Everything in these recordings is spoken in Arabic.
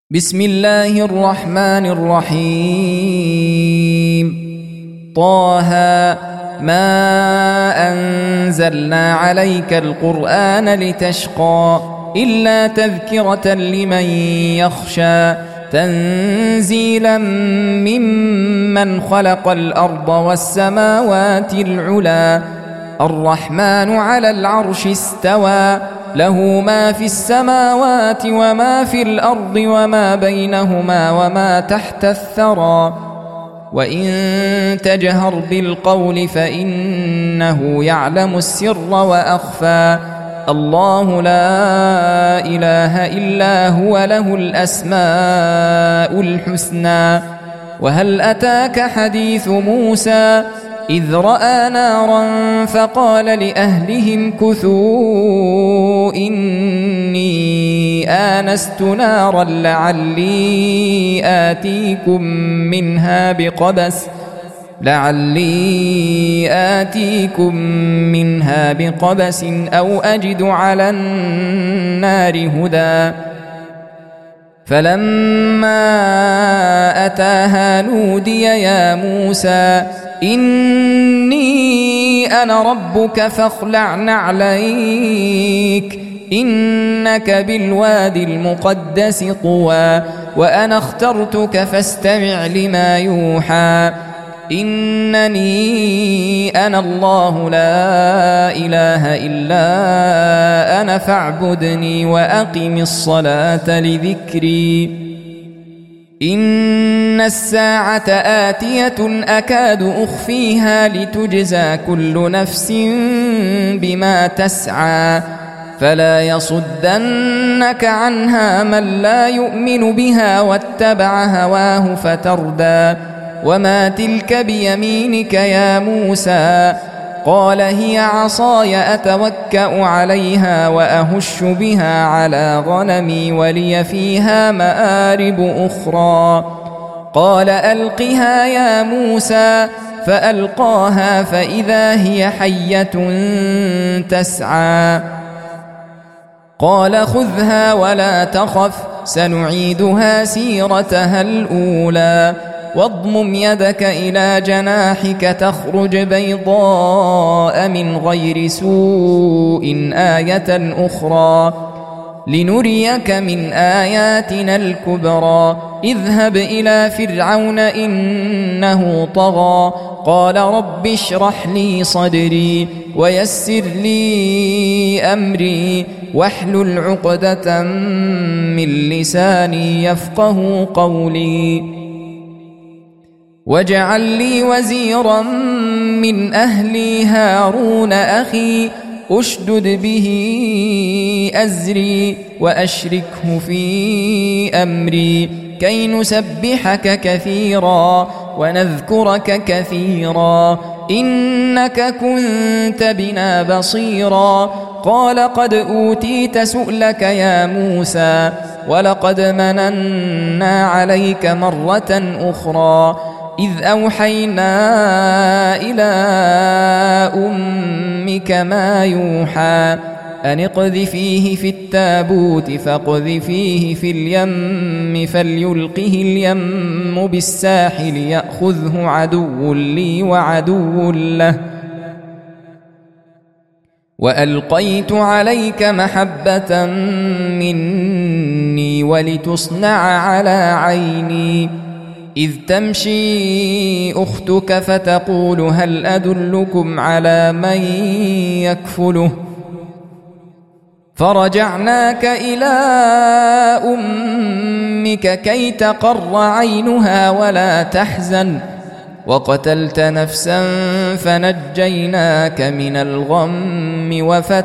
بسم الله الرحمن الرحيم طه ما أنزلنا عليك القرآن لتشقى إلا تذكرة لمن يخشى تنزيلا ممن خلق الأرض والسماوات العلى الرحمن على العرش استوى له ما في السماوات وما في الأرض وما بينهما وما تحت الثرى وإن تجهر بالقول فإنه يعلم السر وأخفى الله لا إله إلا هو له الأسماء الحسنى وهل أتاك حديث موسى إذ رأى نارا فقال لأهلهم كثوا إني آنست نارا لعلي آتيكم منها بقبس أو أجد على النار هدى فلما أتاها نودي يا موسى إني أنا ربك فاخلع نعليك إنك بالوادي المقدس طوى وأنا اخترتك فاستمع لما يوحى إنني أنا الله لا إله إلا أنا فاعبدني وأقم الصلاة لذكري إن الساعة آتية أكاد أخفيها لتجزى كل نفس بما تسعى فلا يصدنك عنها من لا يؤمن بها واتبع هواه فتردى وما تلك بيمينك يا موسى قال هي عصاي أتوكأ عليها وأهش بها على غنمي ولي فيها مآرب أخرى قال ألقها يا موسى فألقاها فإذا هي حية تسعى قال خذها ولا تخف سنعيدها سيرتها الأولى واضمم يدك إلى جناحك تخرج بيضاء من غير سوء آية أخرى لنريك من آياتنا الكبرى اذهب إلى فرعون إنه طغى قال رب اشرح لي صدري ويسر لي أمري واحلل عقدة من لساني يفقه قولي واجعل لي وزيرا من أهلي هارون أخي أشدد به أزري وأشركه في أمري كي نسبحك كثيرا ونذكرك كثيرا إنك كنت بنا بصيرا قال قد أوتيت سؤلك يا موسى ولقد مننا عليك مرة أخرى إذ أوحينا إلى أمك ما يوحى أن اقذفيه في التابوت فاقذفيه في اليم فليلقه اليم بالساحل يأخذه عدو لي وعدو له وألقيت عليك محبة مني ولتصنع على عيني إذ تمشي أختك فتقول هل أدلكم على من يكفله فرجعناك إلى أمك كي تقر عينها ولا تحزن وقتلت نفسا فنجيناك من الغم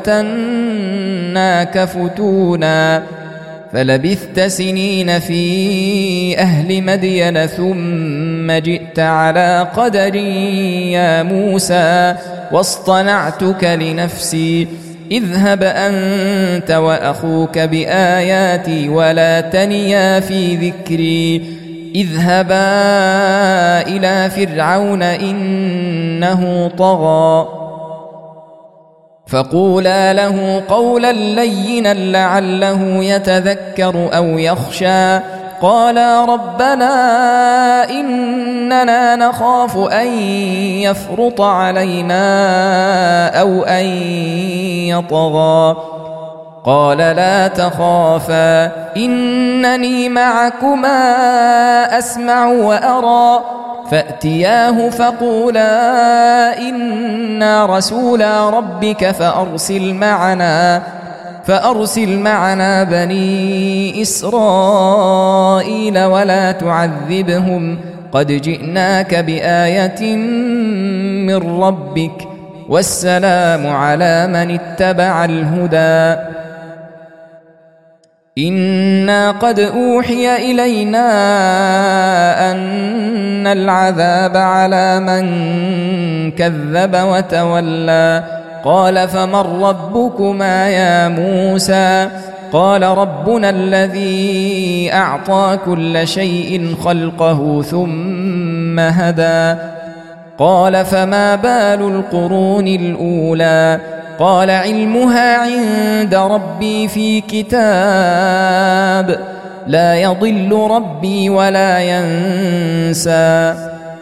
وفتناك فتونا فلبثت سنين في أهل مدين ثم جئت على قدري يا موسى واصطنعتك لنفسي اذهب أنت وأخوك بآياتي ولا تنيا في ذكري اذهبا إلى فرعون إنه طغى فقولا له قولا لينا لعله يتذكر أو يخشى قالا ربنا إننا نخاف أن يفرط علينا أو أن يطغى قال لا تخافا إنني معكما أسمع وأرى فأتياه فقولا إنا رسولا ربك فأرسل معنا بني إسرائيل ولا تعذبهم قد جئناك بآية من ربك والسلام على من اتبع الهدى إنا قد أوحي إلينا أن العذاب على من كذب وتولى قال فمن ربكما يا موسى قال ربنا الذي أعطى كل شيء خلقه ثم هدى قال فما بال القرون الأولى قال علمها عند ربي في كتاب لا يضل ربي ولا ينسى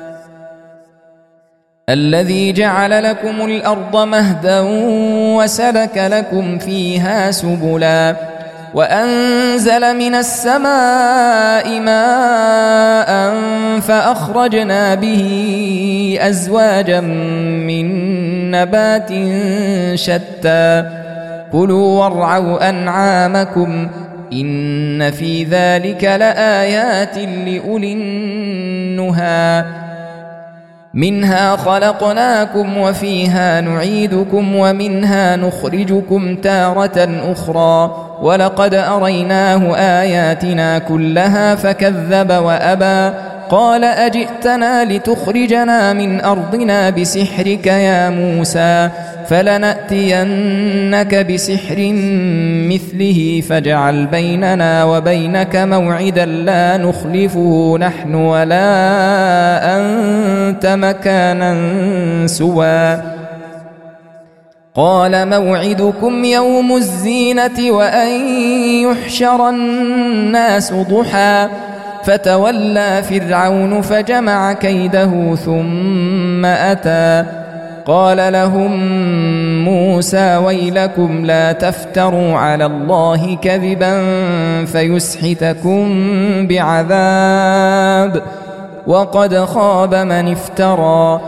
الذي جعل لكم الأرض مهدا وسلك لكم فيها سبلا وأنزل من السماء ماء فأخرجنا به أزواجا من نبات شتى كلوا وارعوا أنعامكم إن في ذلك لآيات لأولي النهى منها خلقناكم وفيها نعيدكم ومنها نخرجكم تارة أخرى ولقد أريناه آياتنا كلها فكذب وأبى قال أجئتنا لتخرجنا من أرضنا بسحرك يا موسى فلنأتينك بسحر مثله فاجعل بيننا وبينك موعدا لا نخلفه نحن ولا أنت مكانا سوى قال موعدكم يوم الزينة وأن يحشر الناس ضحى فتولى فرعون فجمع كيده ثم أتى قال لهم موسى ويلكم لا تفتروا على الله كذبا فيسحتكم بعذاب وقد خاب من افترى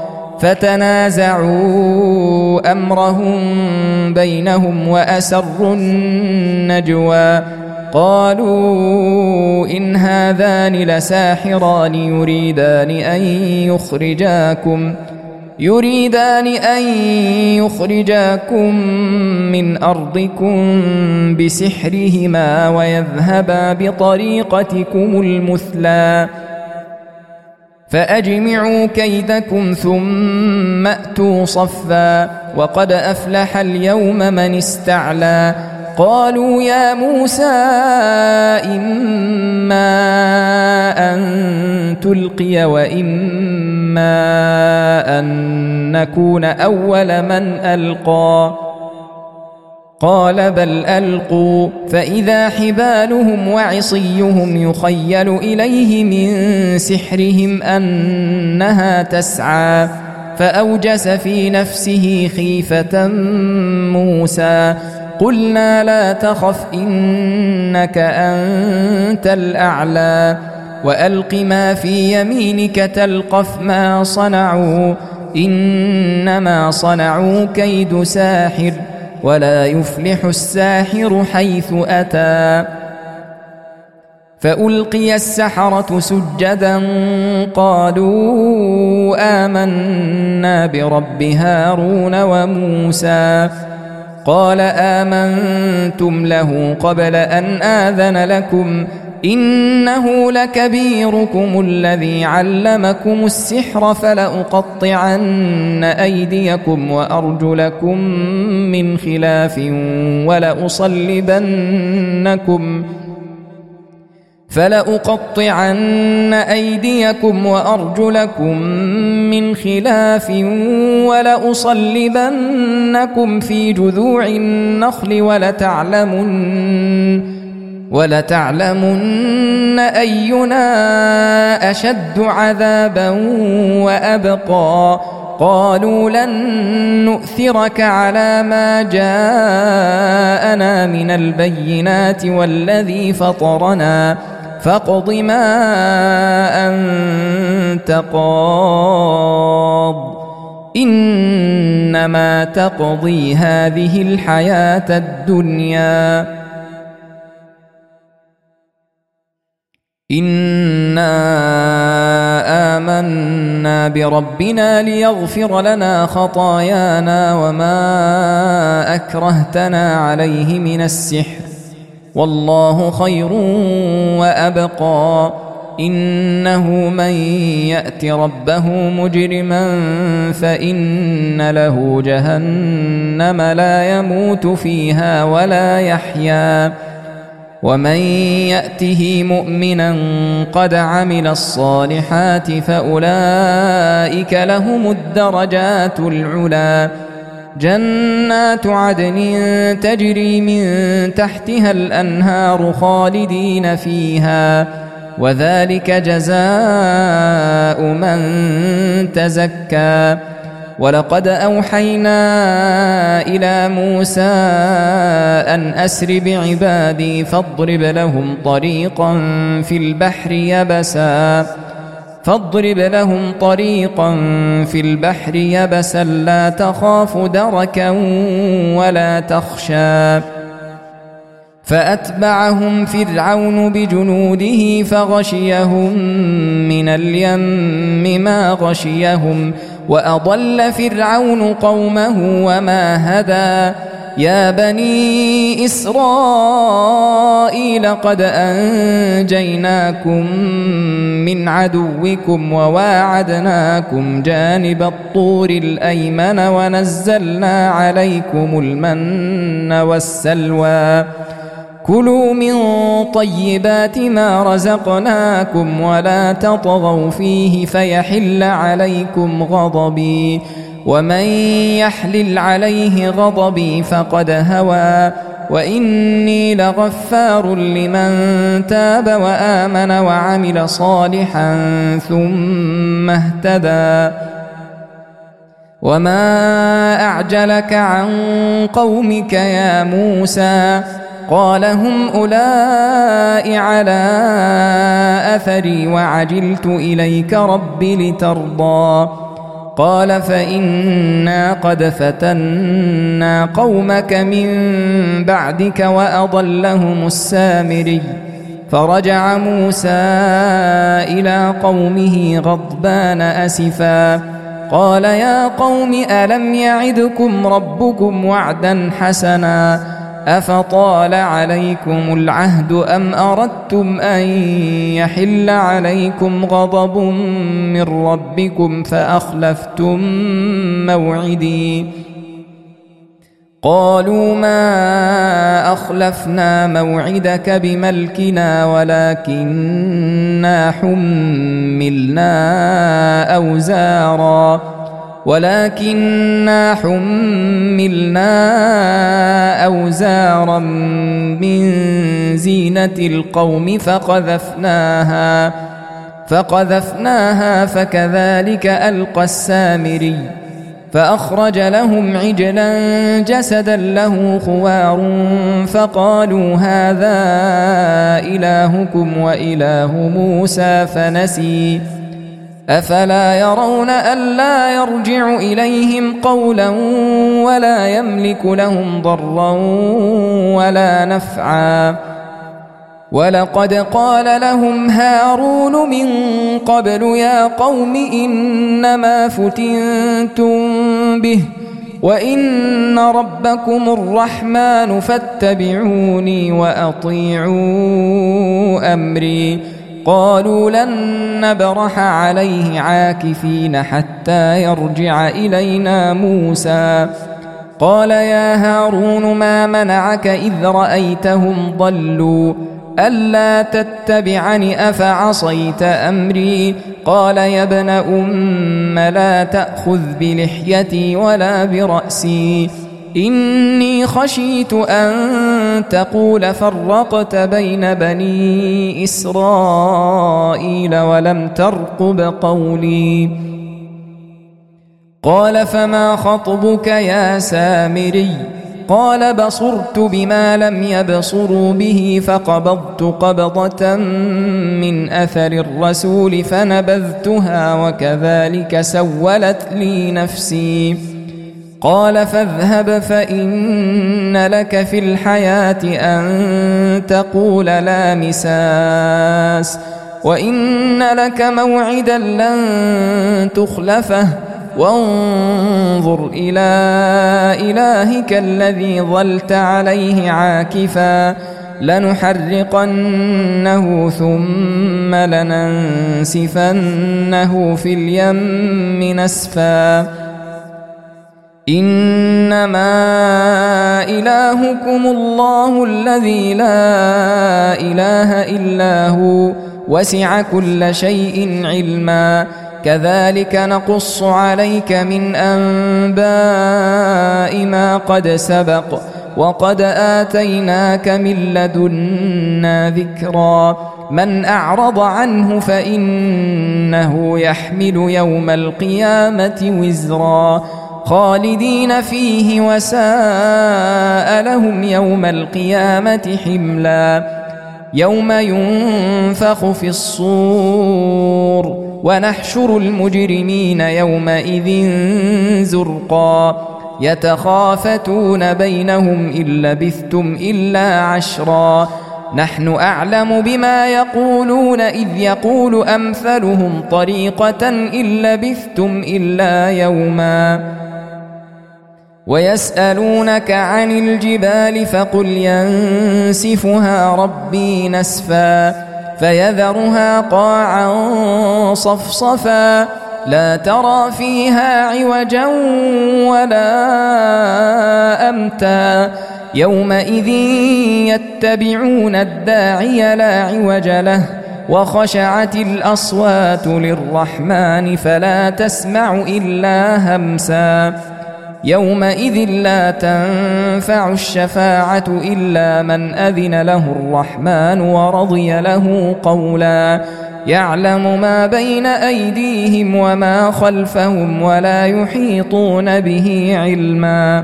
فتنازعوا أمرهم بينهم وأسروا النجوى قالوا إن هذان لساحران يريدان أن يخرجاكم من أرضكم بسحرهما ويذهبا بطريقتكم المثلى فأجمعوا كيدكم ثم أتوا صفا وقد أفلح اليوم من استعلى قالوا يا موسى إما أن تلقي وإما أن نكون أول من ألقى قال بل ألقوا فإذا حبالهم وعصيهم يخيل إليه من سحرهم أنها تسعى فأوجس في نفسه خيفة موسى قلنا لا تخف إنك أنت الأعلى وألق ما في يمينك تلقف ما صنعوا إنما صنعوا كيد ساحر ولا يفلح الساحر حيث أتى فألقي السحرة سجدا قالوا آمنا برب هارون وموسى قال آمنتم له قبل أن آذن لكم إنه لكبيركم الذي علمكم السحر فلأقطعن أيديكم وأرجلكم من خلاف ولأصلبنكم في جذوع النخل ولتعلمن أينا أشد عذابا وأبقى قالوا لن نؤثرك على ما جاءنا من البينات والذي فطرنا فاقض ما أنت قاض إنما تقضي هذه الحياة الدنيا إنا آمنا بربنا ليغفر لنا خطايانا وما أكرهتنا عليه من السحر والله خير وأبقى إنه من يأت ربه مجرما فإن له جهنم لا يموت فيها ولا يحيا ومن يأته مؤمنا قد عمل الصالحات فأولئك لهم الدرجات العلى جنات عدن تجري من تحتها الأنهار خالدين فيها وذلك جزاء من تزكى ولقد أوحينا إلى موسى أن أسر بعبادي فاضرب لهم طريقا في البحر يبسا لا تخاف دركا ولا تخشى فأتبعهم فرعون بجنوده فغشيهم من اليم ما غشيهم وأضل فرعون قومه وما هدى يا بني إسرائيل قد أنجيناكم من عدوكم وواعدناكم جانب الطور الأيمن ونزلنا عليكم المن والسلوى كلوا من طيبات ما رزقناكم ولا تطغوا فيه فيحل عليكم غضبي ومن يحلل عليه غضبي فقد هوى وإني لغفار لمن تاب وآمن وعمل صالحا ثم اهتدى وما أعجلك عن قومك يا موسى قال هم أولئك على أثري وعجلت إليك رب لترضى قال فإنا قد فتنا قومك من بعدك وأضلهم السامري فرجع موسى إلى قومه غضبان أسفا قال يا قوم ألم يعدكم ربكم وعدا حسنا أفطال عليكم العهد أم أردتم أن يحل عليكم غضب من ربكم فأخلفتم موعدي قالوا ما أخلفنا موعدك بملكنا ولكننا حملنا أوزارا من زينة القوم فقذفناها فكذلك ألقى السامري فأخرج لهم عجلا جسدا له خوار فقالوا هذا إلهكم وإله موسى فنسي أفلا يرون ألا يرجع إليهم قولا ولا يملك لهم ضرا ولا نفعا ولقد قال لهم هارون من قبل يا قوم إنما فتنتم به وإن ربكم الرحمن فاتبعوني وأطيعوا أمري قالوا لن نبرح عليه عاكفين حتى يرجع إلينا موسى قال يا هارون ما منعك إذ رأيتهم ضلوا ألا تتبعني أفعصيت أمري قال يا ابن أم لا تأخذ بلحيتي ولا برأسي إني خشيت أن تقول فرقت بين بني إسرائيل ولم ترقب قولي. قال فما خطبك يا سامري؟ قال بصرت بما لم يبصروا به فقبضت قبضة من أثر الرسول فنبذتها وكذلك سولت لي نفسي. قال فاذهب فإن لك في الحياة أن تقول لا مساس وإن لك موعدا لن تخلفه وانظر إلى إلهك الذي ظلت عليه عاكفا لنحرقنه ثم لننسفنه في اليم نسفا إنما إلهكم الله الذي لا إله إلا هو وسع كل شيء علما كذلك نقص عليك من أنباء ما قد سبق وقد آتيناك من لدنا ذكرا من أعرض عنه فإنه يحمل يوم القيامة وزرا خالدين فيه وساء لهم يوم القيامة حملا يوم ينفخ في الصور ونحشر المجرمين يومئذ زرقا يتخافتون بينهم إن لبثتم إلا عشرا نحن أعلم بما يقولون إذ يقول أمثلهم طريقة إن لبثتم إلا يوما ويسألونك عن الجبال فقل ينسفها ربي نسفا فيذرها قاعا صفصفا لا ترى فيها عوجا ولا أمتا يومئذ يتبعون الداعي لا عوج له وخشعت الأصوات للرحمن فلا تسمع إلا همسا يومئذ لا تنفع الشفاعة إلا من أذن له الرحمن ورضي له قولا يعلم ما بين أيديهم وما خلفهم ولا يحيطون به علما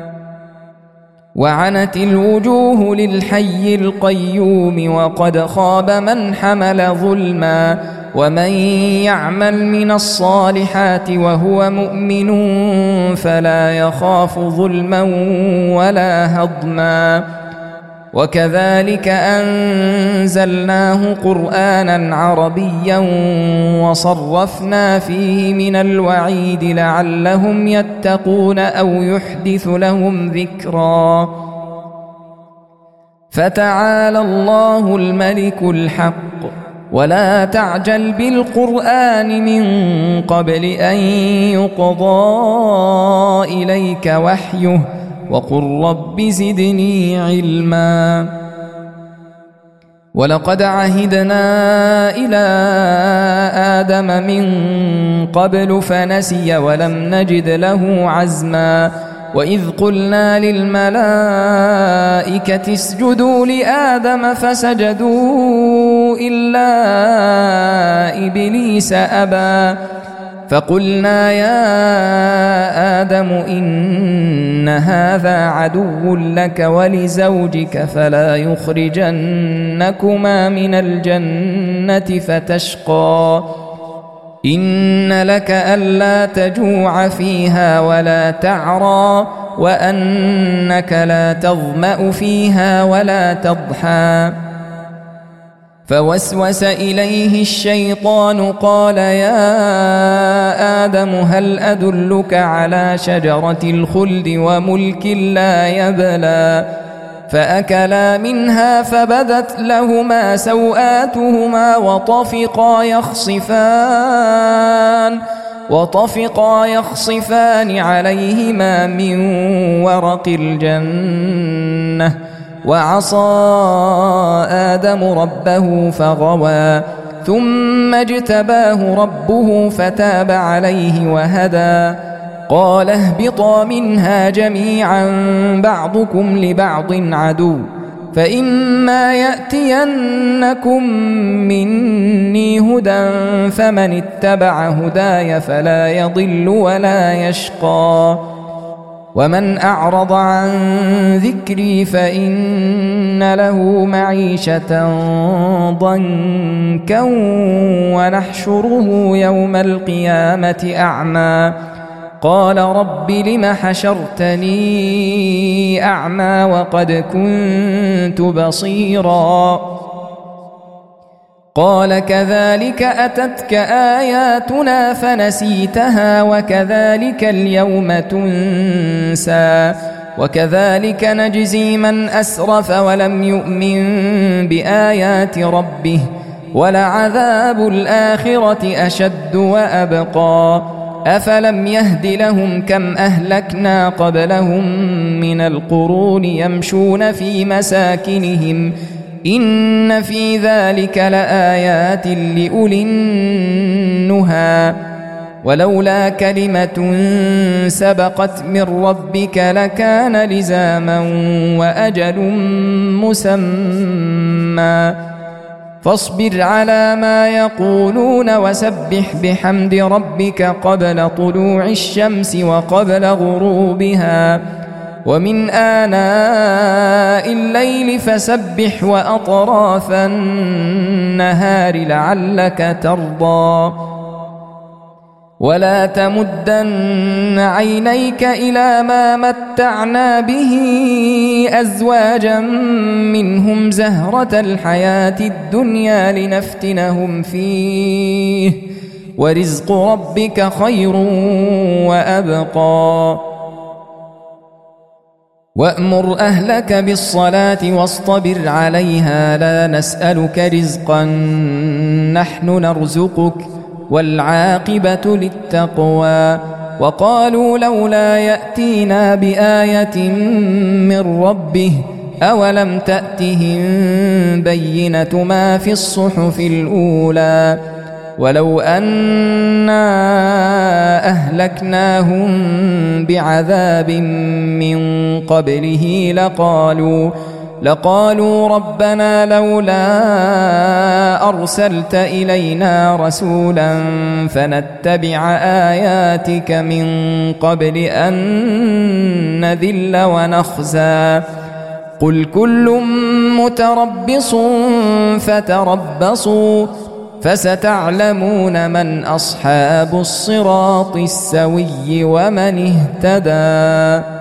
وعنت الوجوه للحي القيوم وقد خاب من حمل ظلما ومن يعمل من الصالحات وهو مؤمن فلا يخاف ظلما ولا هضما وكذلك أنزلناه قرآنا عربيا وصرفنا فيه من الوعيد لعلهم يتقون أو يحدث لهم ذكرا فتعالى الله الملك الحق ولا تعجل بالقرآن من قبل أن يقضى إليك وحيه وقل رب زدني علما ولقد عهدنا إلى آدم من قبل فنسي ولم نجد له عزما وإذ قلنا للملائكة اسجدوا لآدم فسجدوا إلا إبليس أبى فقلنا يا آدم إن هذا عدو لك ولزوجك فلا يخرجنكما من الجنة فتشقى إن لك ألا تجوع فيها ولا تعرى وأنك لا تظمأ فيها ولا تضحى فوسوس إليه الشيطان قال يا آدم هل أدلك على شجرة الخلد وملك لا يبلى فأكلا منها فبدت لهما سوآتهما وطفقا يخصفان عليهما من ورق الجنة وعصى آدم ربه فغوى ثم اجتباه ربه فتاب عليه وهدى قال اهبطا منها جميعا بعضكم لبعض عدو فإما يأتينكم مني هدى فمن اتبع هداي فلا يضل ولا يشقى ومن أعرض عن ذكري فإن له معيشة ضنكا ونحشره يوم القيامة أعمى قال رب لم حشرتني أعمى وقد كنت بصيرا قال كذلك أتتك آياتنا فنسيتها وكذلك اليوم تنسى وكذلك نجزي من أسرف ولم يؤمن بآيات ربه ولعذاب الآخرة أشد وأبقى أفلم يهد لهم كم أهلكنا قبلهم من القرون يمشون في مساكنهم إن في ذلك لآيات لأولي النهى ولولا كلمة سبقت من ربك لكان لزاما وأجل مسمى فاصبر على ما يقولون وسبح بحمد ربك قبل طلوع الشمس وقبل غروبها ومن آناء الليل فسبح وأطراف النهار لعلك ترضى ولا تمدن عينيك إلى ما متعنا به أزواجا منهم زهرة الحياة الدنيا لنفتنهم فيه ورزق ربك خير وأبقى وأمر أهلك بالصلاة واصطبر عليها لا نسألك رزقا نحن نرزقك والعاقبة للتقوى وقالوا لولا يأتينا بآية من ربه أولم تأتهم بينة ما في الصحف الأولى ولو أنا أهلكناهم بعذاب من قبله لقالوا ربنا لولا أرسلت إلينا رسولا فنتبع آياتك من قبل أن نذل ونخزى قل كل متربص فتربصوا فستعلمون من أصحاب الصراط السوي ومن اهتدى